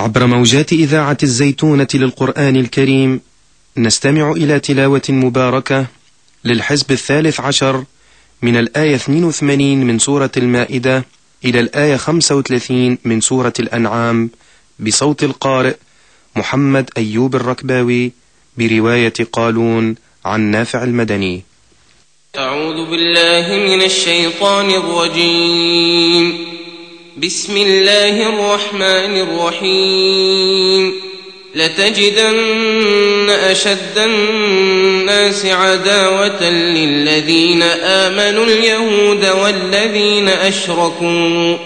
عبر موجات إذاعة الزيتونة للقرآن الكريم نستمع إلى تلاوة مباركة للحزب 13 من الآية 82 من سورة المائدة إلى الآية 35 من سورة الأنعام بصوت القارئ محمد أيوب الركباوي برواية قالون عن نافع المدني. أعوذ بالله من الشيطان الرجيم. بسم الله الرحمن الرحيم. لتجدن أشد الناس عداوة للذين آمنوا اليهود والذين أشركوا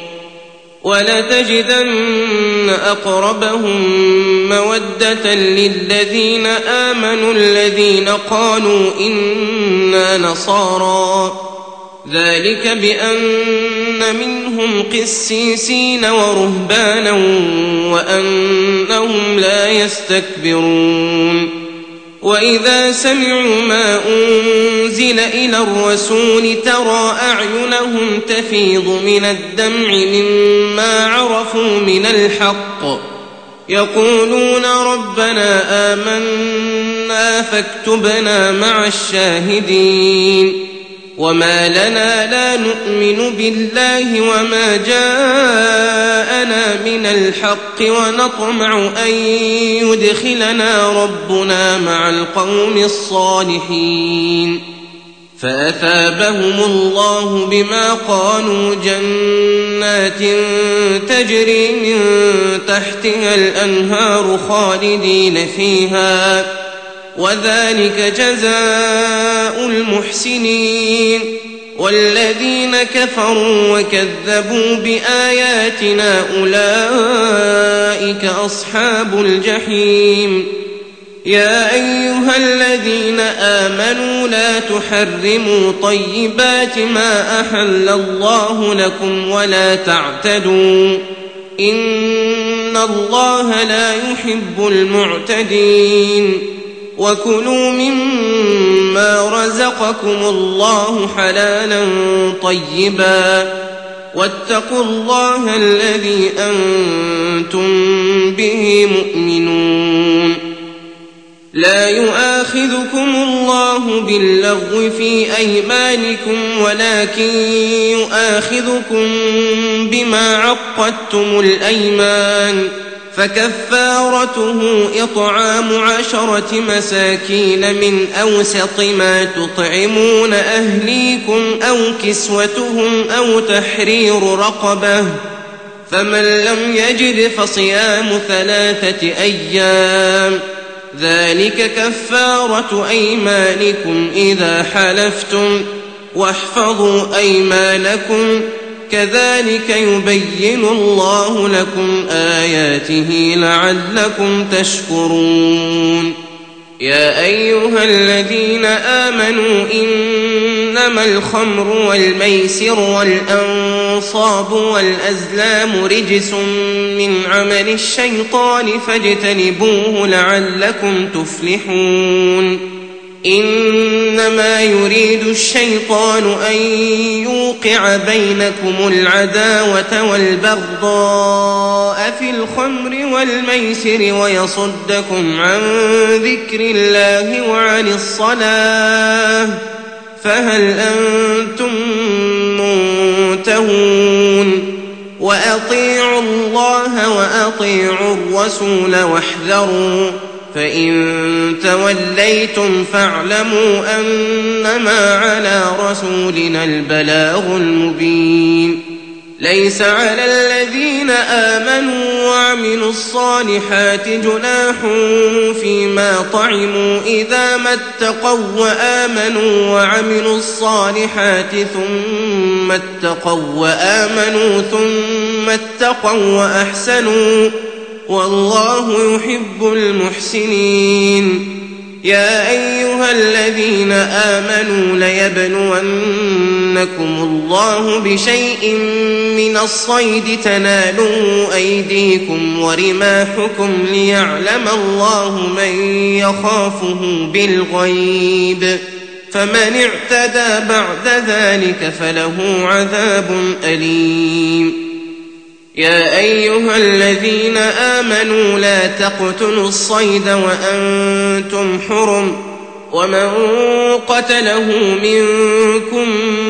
ولتجدن أقربهم مودة للذين آمنوا الذين قالوا إنا نصارى ذلك بأن منهم قسيسين ورهبانا وأنهم لا يستكبرون. وإذا سمعوا ما أنزل إلى الرسول ترى أعينهم تفيض من الدمع مما عرفوا من الحق يقولون ربنا آمنا فاكتبنا مع الشاهدين. وما لنا لا نؤمن بالله وما جاءنا من الحق ونطمع أن يدخلنا ربنا مع القوم الصالحين. فأثابهم الله بما قالوا جنات تجري من تحتها الأنهار خالدين فيها وذلك جزاء المحسنين. والذين كفروا وكذبوا بآياتنا أولئك أصحاب الجحيم. يا أيها الذين آمنوا لا تحرموا طيبات ما أحل الله لكم ولا تعتدوا إن الله لا يحب المعتدين. وكلوا مما رزقكم الله حلالا طيبا واتقوا الله الذي أنتم به مؤمنون. لا يؤاخذكم الله باللغو في أيمانكم ولكن يؤاخذكم بما عقدتم الأيمان فكفارته إطعام 10 مساكين من أوسط ما تطعمون أهليكم أو كسوتهم أو تحرير رقبة فمن لم يجد فصيام 3 أيام ذلك كفارة أيمانكم إذا حلفتم واحفظوا أيمانكم كذلك يبين الله لكم آياته لعلكم تشكرون. يا أيها الذين آمنوا إنما الخمر والميسر والأنصاب والأزلام رجس من عمل الشيطان فاجتنبوه لعلكم تفلحون. إنما يريد الشيطان أن يوقع بينكم العداوة والبغضاء في الخمر والميسر ويصدكم عن ذكر الله وعن الصلاة فهل أنتم منتهون. وأطيعوا الله وأطيعوا الرسول واحذروا فإن توليتم فاعلموا أنما على رسولنا البلاغ المبين. ليس على الذين آمنوا وعملوا الصالحات جناح فيما طعموا إذا ما اتقوا وآمنوا وعملوا الصالحات ثم اتقوا وآمنوا ثم اتقوا وأحسنوا والله يحب المحسنين. يا أيها الذين آمنوا ليبلونكم الله بشيء من الصيد تناله أيديكم ورماحكم ليعلم الله من يخافه بالغيب فمن اعتدى بعد ذلك فله عذاب أليم. يا أيها الذين آمنوا لا تقتلوا الصيد وأنتم حرم ومن قتله منكم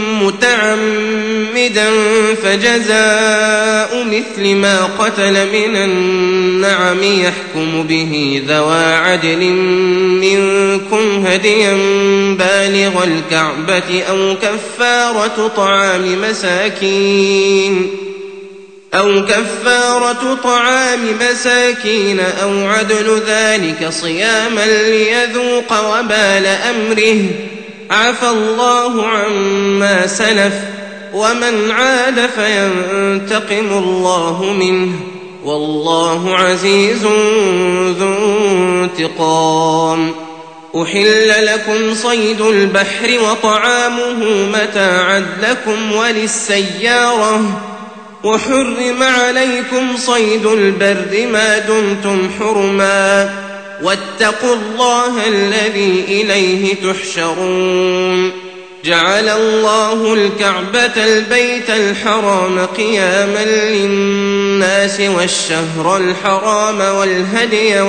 متعمدا فجزاء مثل ما قتل من النعم يحكم به ذوى عدل منكم هديا بالغ الكعبة أو كفارة طعام مساكين أو عدل ذلك صياما ليذوق وبال أمره عفى الله عما سلف ومن عاد فينتقم الله منه والله عزيز ذو انتقام. أحل لكم صيد البحر وطعامه متاعا لكم وللسيارة وحرم عليكم صيد البر ما دمتم حرما واتقوا الله الذي إليه تحشرون. جعل الله الكعبة البيت الحرام قياما للناس والشهر الحرام والهدي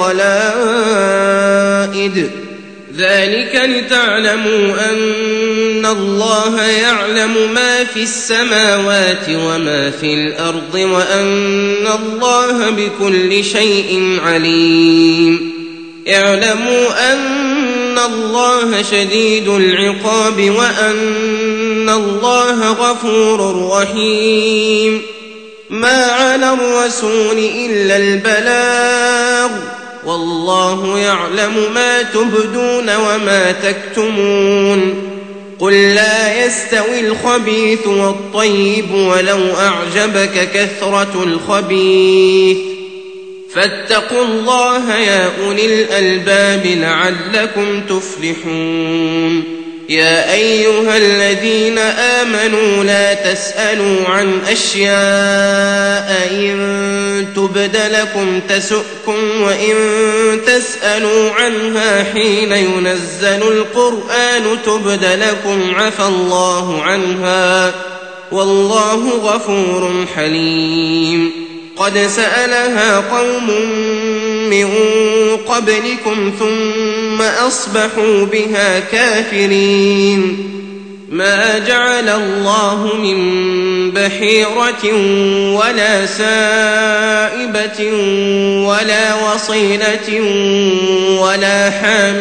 والقلائد ذلك لتعلموا أن الله يعلم ما في السماوات وما في الأرض وأن الله بكل شيء عليم. اعلموا أن الله شديد العقاب وأن الله غفور رحيم. ما على الرسول إلا البلاغ والله يعلم ما تبدون وما تكتمون. قل لا يستوي الخبيث والطيب ولو أعجبك كثرة الخبيث فاتقوا الله يا أولي الألباب لعلكم تفلحون. يا أيها الذين آمنوا لا تسألوا عن أشياء إن تبد لكم تسؤكم وإن تسألوا عنها حين ينزل القرآن تبد لكم عفى الله عنها والله غفور حليم. قد سألها قوم من قبلكم ثم أصبحوا بها كافرين. ما جعل الله من بحيرة ولا سائبة ولا وصيلة ولا حام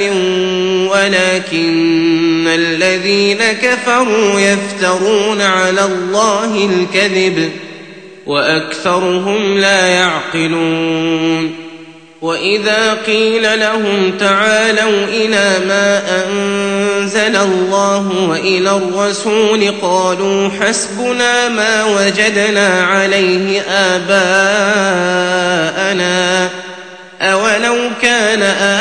ولكن الذين كفروا يفترون على الله الكذب وأكثرهم لا يعقلون. وإذا قيل لهم تعالوا إلى ما أنزل الله وإلى الرسول قالوا حسبنا ما وجدنا عليه آباءنا أولو كان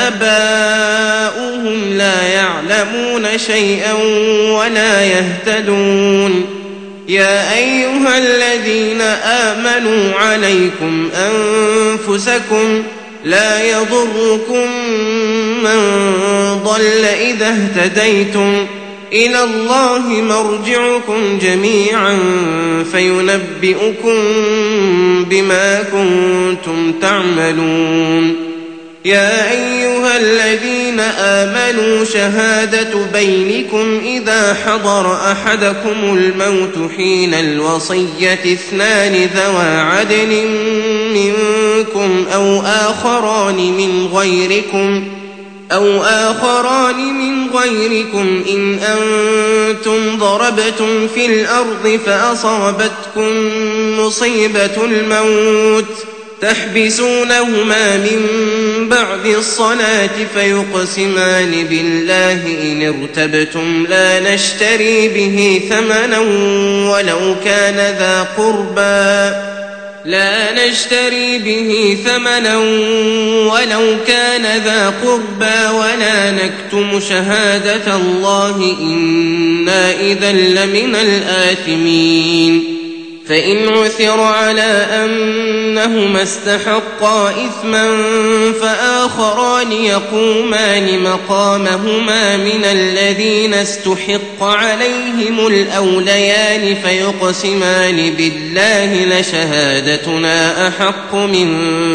آباؤهم لا يعلمون شيئا ولا يهتدون. يا أيها الذين آمنوا عليكم أنفسكم لا يضركم من ضل إذا اهتديتم إلى الله مرجعكم جميعا فينبئكم بما كنتم تعملون. يا أيها الذين آمنوا شهادة بينكم إذا حضر أحدكم الموت حين الوصية اثنان ذوى عدل منكم أو آخران من غيركم إن أنتم ضربتم في الأرض فأصابتكم مصيبة الموت تحبسونهما من بعد الصلاة فيقسمان بالله إن ارتبتم لا نشتري به ثمنا ولو كان ذا قربى ولا نكتم شهادة الله إنا إذا لمن الآثمين. فإن عثر على أنهما استحقا إثما فآخران يقومان مقامهما من الذين استحق عليهم الأوليان فيقسمان بالله لشهادتنا أحق من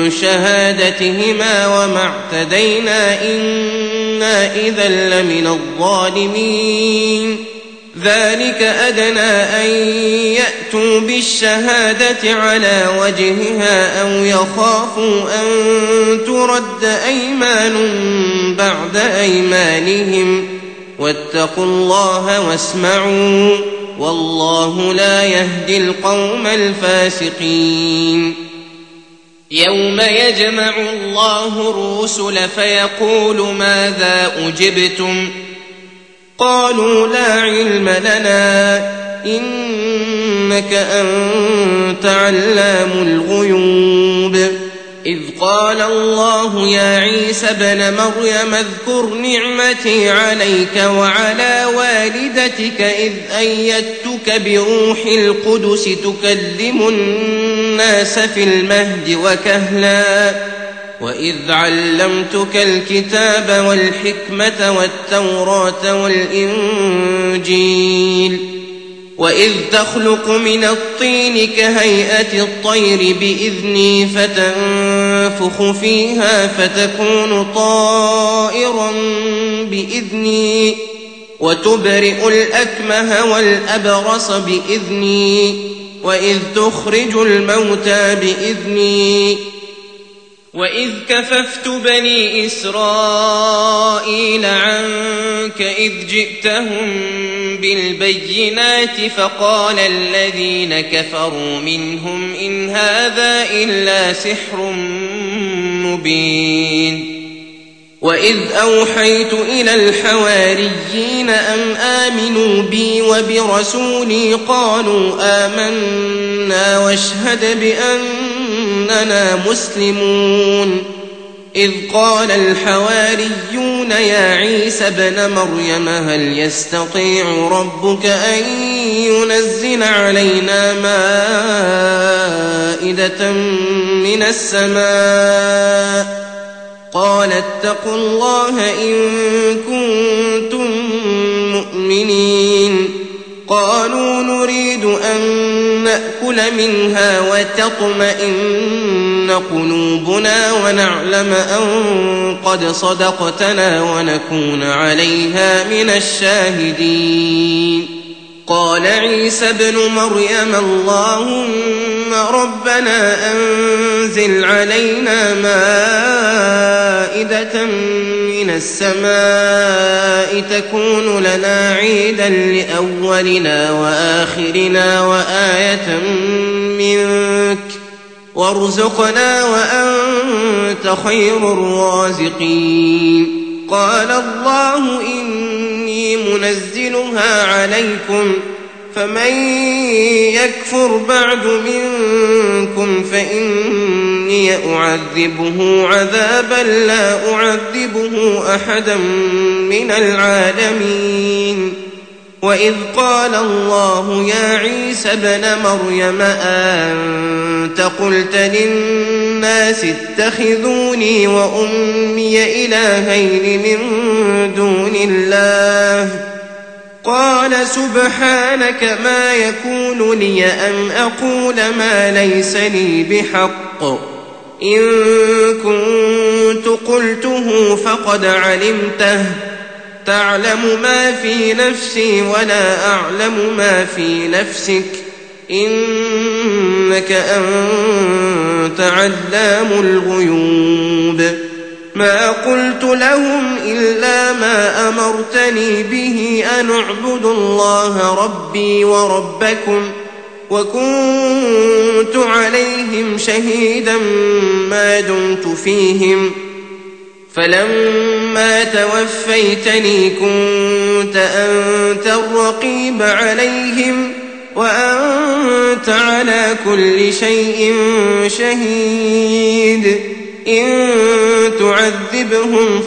شهادتهما وما اعتدينا إنا إذا لمن الظالمين ذلك أدنى أن يأتوا بالشهادة على وجهها أو يخافوا أن ترد أيمان بعد أيمانهم واتقوا الله واسمعوا والله لا يهدي القوم الفاسقين يوم يجمع الله الرسل فيقول ماذا أجبتم قالوا لا علم لنا إنك أنت علام الغيوب إذ قال الله يا عيسى ابن مريم اذكر نعمتي عليك وعلى والدتك إذ أيدتك بروح القدس تكلم الناس في المهد وكهلا وإذ علمتك الكتاب والحكمة والتوراة والإنجيل وإذ تخلق من الطين كهيئة الطير بإذني فتنفخ فيها فتكون طائرا بإذني وتبرئ الأكمه والأبرص بإذني وإذ تخرج الموتى بإذني وإذ كففت بني إسرائيل عنك إذ جئتهم بالبينات فقال الذين كفروا منهم إن هذا إلا سحر مبين وإذ أوحيت إلى الحواريين أن آمنوا بي وبرسولي قالوا آمنا واشهد بأننا مسلمون إذ قال الحواريون يا عيسى ابن مريم هل يستطيع ربك أن ينزل علينا مائدة من السماء قال اتقوا الله إن كنتم مؤمنين قالوا نريد أن نأكل منها وتطمئن قلوبنا ونعلم أن قد صدقتنا ونكون عليها من الشاهدين قال عيسى ابن مريم اللهم ربنا أنزل علينا مائدة من السماء تكون لنا عيدا لأولنا وآخرنا وآية منك وارزقنا وأنت خير الرازقين قال الله إني منزلها عليكم فمن يكفر بعد منكم فإني أعذبه عذابا لا أعذبه أحدا من العالمين وإذ قال الله يا عيسى ابن مريم أنت قلت للناس اتخذوني وأمي إلهين من دون الله قال سبحانك ما يكون لي أن أقول ما ليس لي بحق إن كنت قلته فقد علمته تعلم ما في نفسي ولا أعلم ما في نفسك إنك أنت علام الغيوب ما قلت لهم إلا ما أمرتني به أن اعبدوا الله ربي وربكم وكنت عليهم شهيدا ما دمت فيهم فلما توفيتني كنت أنت الرقيب عليهم وأنت على كل شيء شهيد إن تعذبهم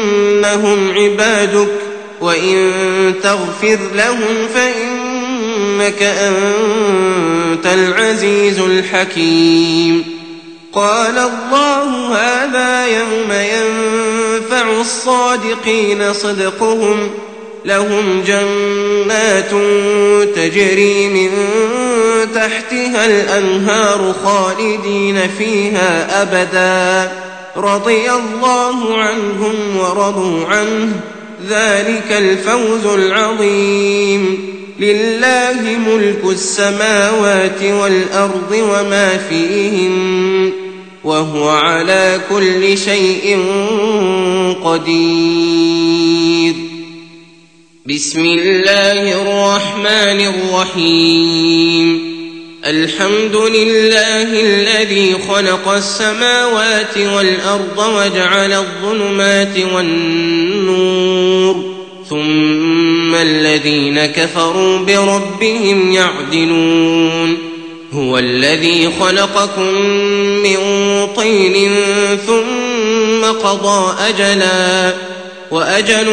فإنهم عبادك وإن تغفر لهم فإنك إنك أنت العزيز الحكيم. قال الله هذا يوم ينفع الصادقين صدقهم لهم جنات تجري من تحتها الأنهار خالدين فيها أبدا رضي الله عنهم ورضوا عنه ذلك الفوز العظيم. لله ملك السماوات والأرض وما فيهن وهو على كل شيء قدير. بسم الله الرحمن الرحيم. الحمد لله الذي خلق السماوات والأرض وجعل الظلمات والنور ثم الذين كفروا بربهم يعدلون. هو الذي خلقكم من طين ثم قضى أجلا وأجل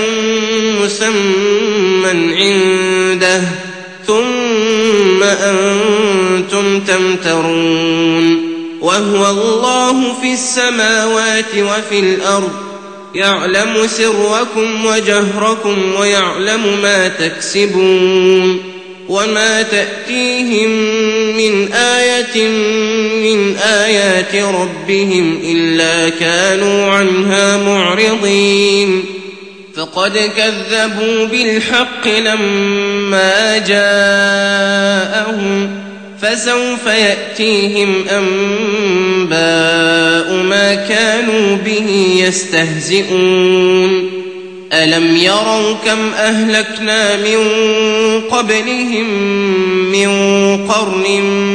مسمى عنده ثم أنتم تمترون. وهو الله في السماوات وفي الأرض يعلم سركم وجهركم ويعلم ما تكسبون. وما تأتيهم من آية من آيات ربهم إلا كانوا عنها معرضين. فقد كذبوا بالحق لما جاءهم فسوف يأتيهم أنباء ما كانوا به يستهزئون. ألم يروا كم أهلكنا من قبلهم من قرن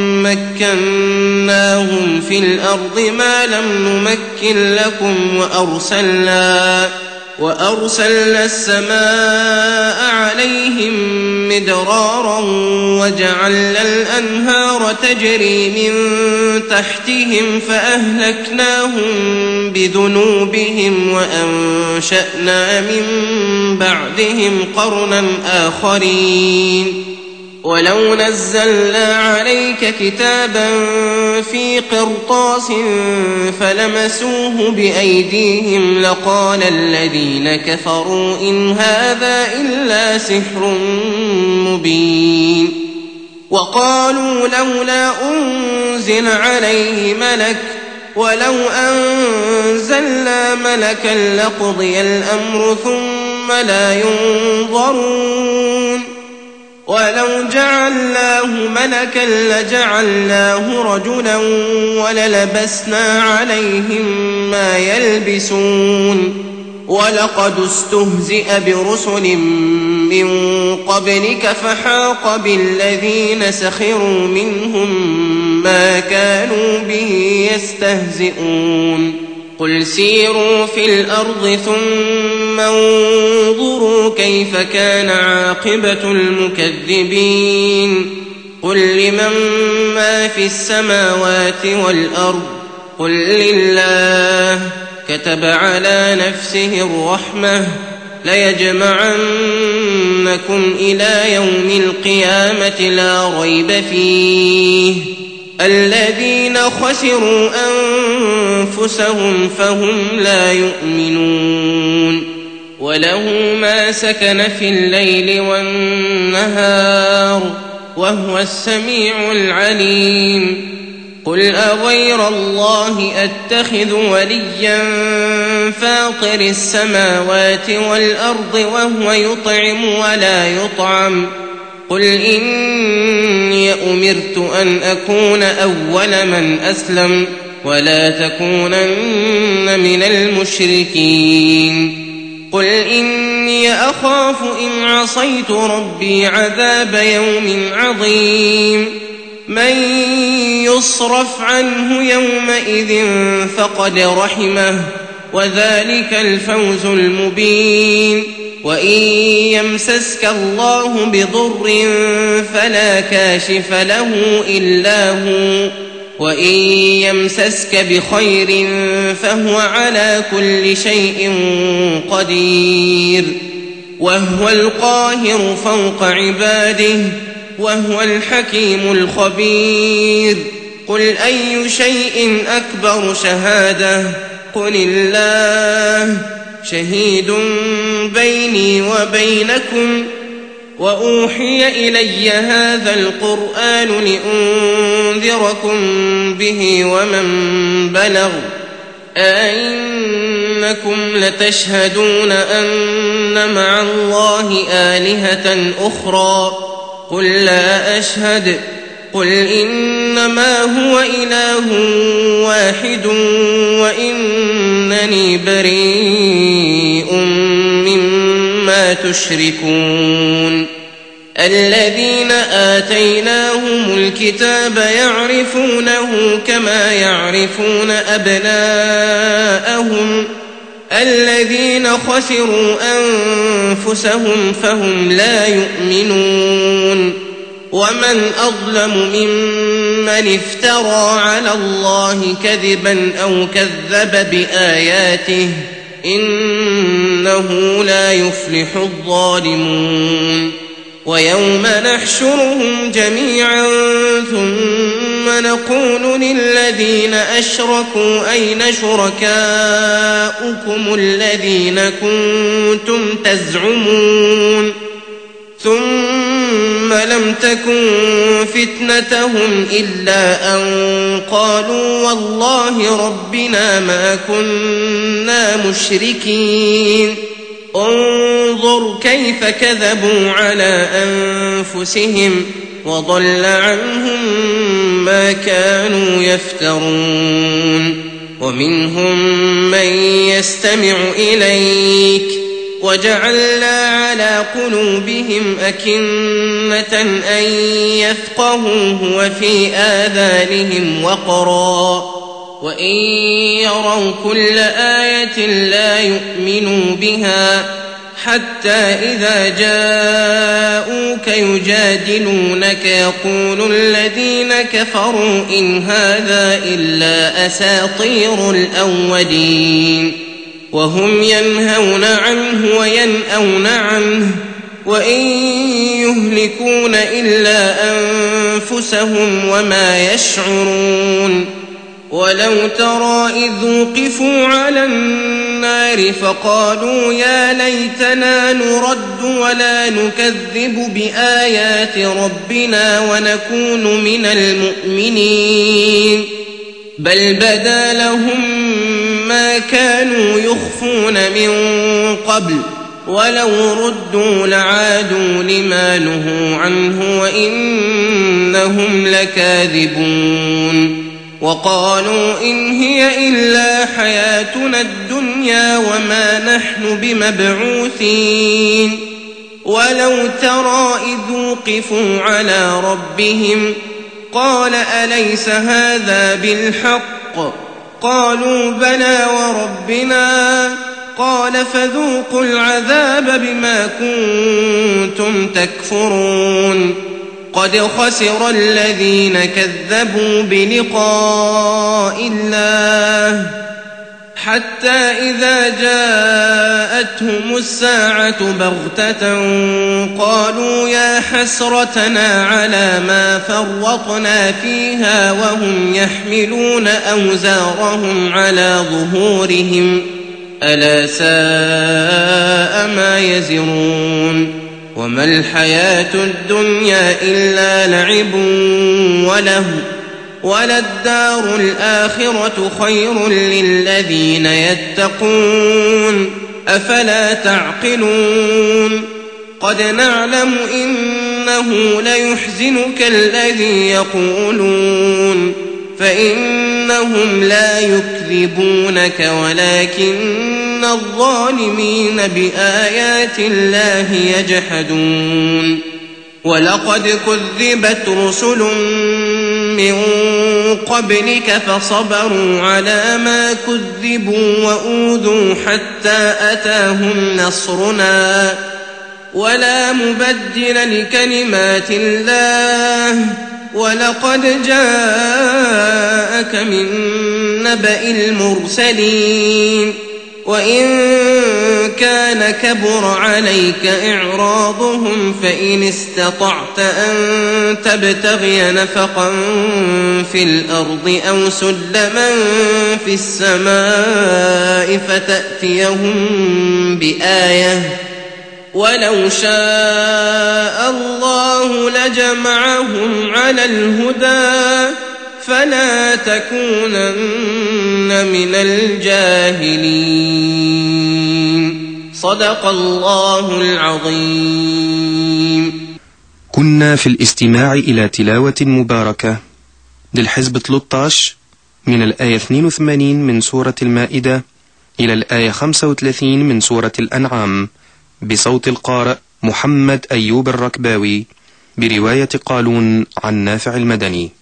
مكناهم في الأرض ما لم نمكن لكم وأرسلنا السماء عليهم مدرارا وجعلنا الأنهار تجري من تحتهم فأهلكناهم بذنوبهم وأنشأنا من بعدهم قرنا آخرين. ولو نزلنا عليك كتابا في قرطاس فلمسوه بأيديهم لقال الذين كفروا إن هذا إلا سحر مبين. وقالوا لولا أنزل عليه ملك ولو أنزلنا ملكا لقضي الأمر ثم لا ينظرون. ولو جعلناه ملكا لجعلناه رجلا وللبسنا عليهم ما يلبسون. ولقد استهزئ برسل من قبلك فحاق بالذين سخروا منهم ما كانوا به يستهزئون. قل سيروا في الأرض ثم انظروا كيف كان عاقبة المكذبين. قل لمن ما في السماوات والأرض قل لله كتب على نفسه الرحمة ليجمعنكم إلى يوم القيامة لا ريب فيه الذين خسروا أنفسهم فهم لا يؤمنون. وله ما سكن في الليل والنهار وهو السميع العليم. قل أغير الله أتخذ وليا فاطر السماوات والأرض وهو يطعم ولا يطعم. قل إني أمرت أن أكون أول من أسلم ولا تكونن من المشركين. قل إني أخاف إن عصيت ربي عذاب يوم عظيم. من يصرف عنه يومئذ فقد رحمه وذلك الفوز المبين. وإن يمسسك الله بضر فلا كاشف له إلا هو وإن يمسسك بخير فهو على كل شيء قدير. وهو القاهر فوق عباده وهو الحكيم الخبير قل أي شيء أكبر شهادة قل الله شهيد بيني وبينكم وأوحي إلي هذا القرآن لأنذركم به ومن بلغ أئنكم لتشهدون أن مع الله آلهة أخرى قل لا أشهد قل إنما هو إله واحد وإنني بريء مما تشركون الذين آتيناهم الكتاب يعرفونه كما يعرفون أبناءهم الذين خسروا أنفسهم فهم لا يؤمنون ومن أظلم ممن افترى على الله كذبا أو كذب بآياته إنه لا يفلح الظالمون ويوم نحشرهم جميعا ثم نقول للذين أشركوا أين شركاؤكم الذين كنتم تزعمون ثم لم تكن فتنتهم إلا أن قالوا والله ربنا ما كنا مشركين انظر كيف كذبوا على أنفسهم وضل عنهم ما كانوا يفترون ومنهم من يستمع إليك وجعلنا على قلوبهم أكنة أن يفقهوه وفي آذانهم وقرا وإن يروا كل آية لا يؤمنوا بها حتى إذا جاءوك يجادلونك يقول الذين كفروا إن هذا إلا أساطير الأولين وهم ينهون عنه وينأون عنه وإن يهلكون إلا أنفسهم وما يشعرون ولو ترى إذ وقفوا على النار فقالوا يا ليتنا نرد ولا نكذب بآيات ربنا ونكون من المؤمنين بل بدا لهم ما كانوا يخفون من قبل ولو ردوا لعادوا لما نهوا عنه وإنهم لكاذبون وقالوا إن هي إلا حياتنا الدنيا وما نحن بمبعوثين ولو ترى إذ وقفوا على ربهم قال أليس هذا بالحق قالوا بلى وربنا قال فذوقوا العذاب بما كنتم تكفرون قد خسر الذين كذبوا بلقاء الله حتى إذا جاءتهم الساعة بغتة قالوا يا حسرتنا على ما فرطنا فيها وهم يحملون أوزارهم على ظهورهم ألا ساء ما يزرون وما الحياة الدنيا إلا لعب وله وللدار الآخرة خير للذين يتقون أفلا تعقلون قد نعلم إنه ليحزنك الذي يقولون فإنهم لا يكذبونك ولكن الظالمين بآيات الله يجحدون ولقد كذبت رسل من قبلك فصبروا على ما كذبوا وأوذوا حتى أتاهم نصرنا ولا مبدل لكلمات الله ولقد جاءك من نبأ المرسلين وإن كان كبر عليك إعراضهم فإن استطعت أن تبتغي نفقا في الأرض أو سلما في السماء فتأتيهم بآية ولو شاء الله لجمعهم على الهدى فلا تكونن من الجاهلين. صدق الله العظيم. كنا في الاستماع إلى تلاوة مباركة للحزب 13 من الآية 82 من سورة المائدة إلى الآية 35 من سورة الأنعام بصوت القارئ محمد أيوب الركباوي برواية قالون عن نافع المدني.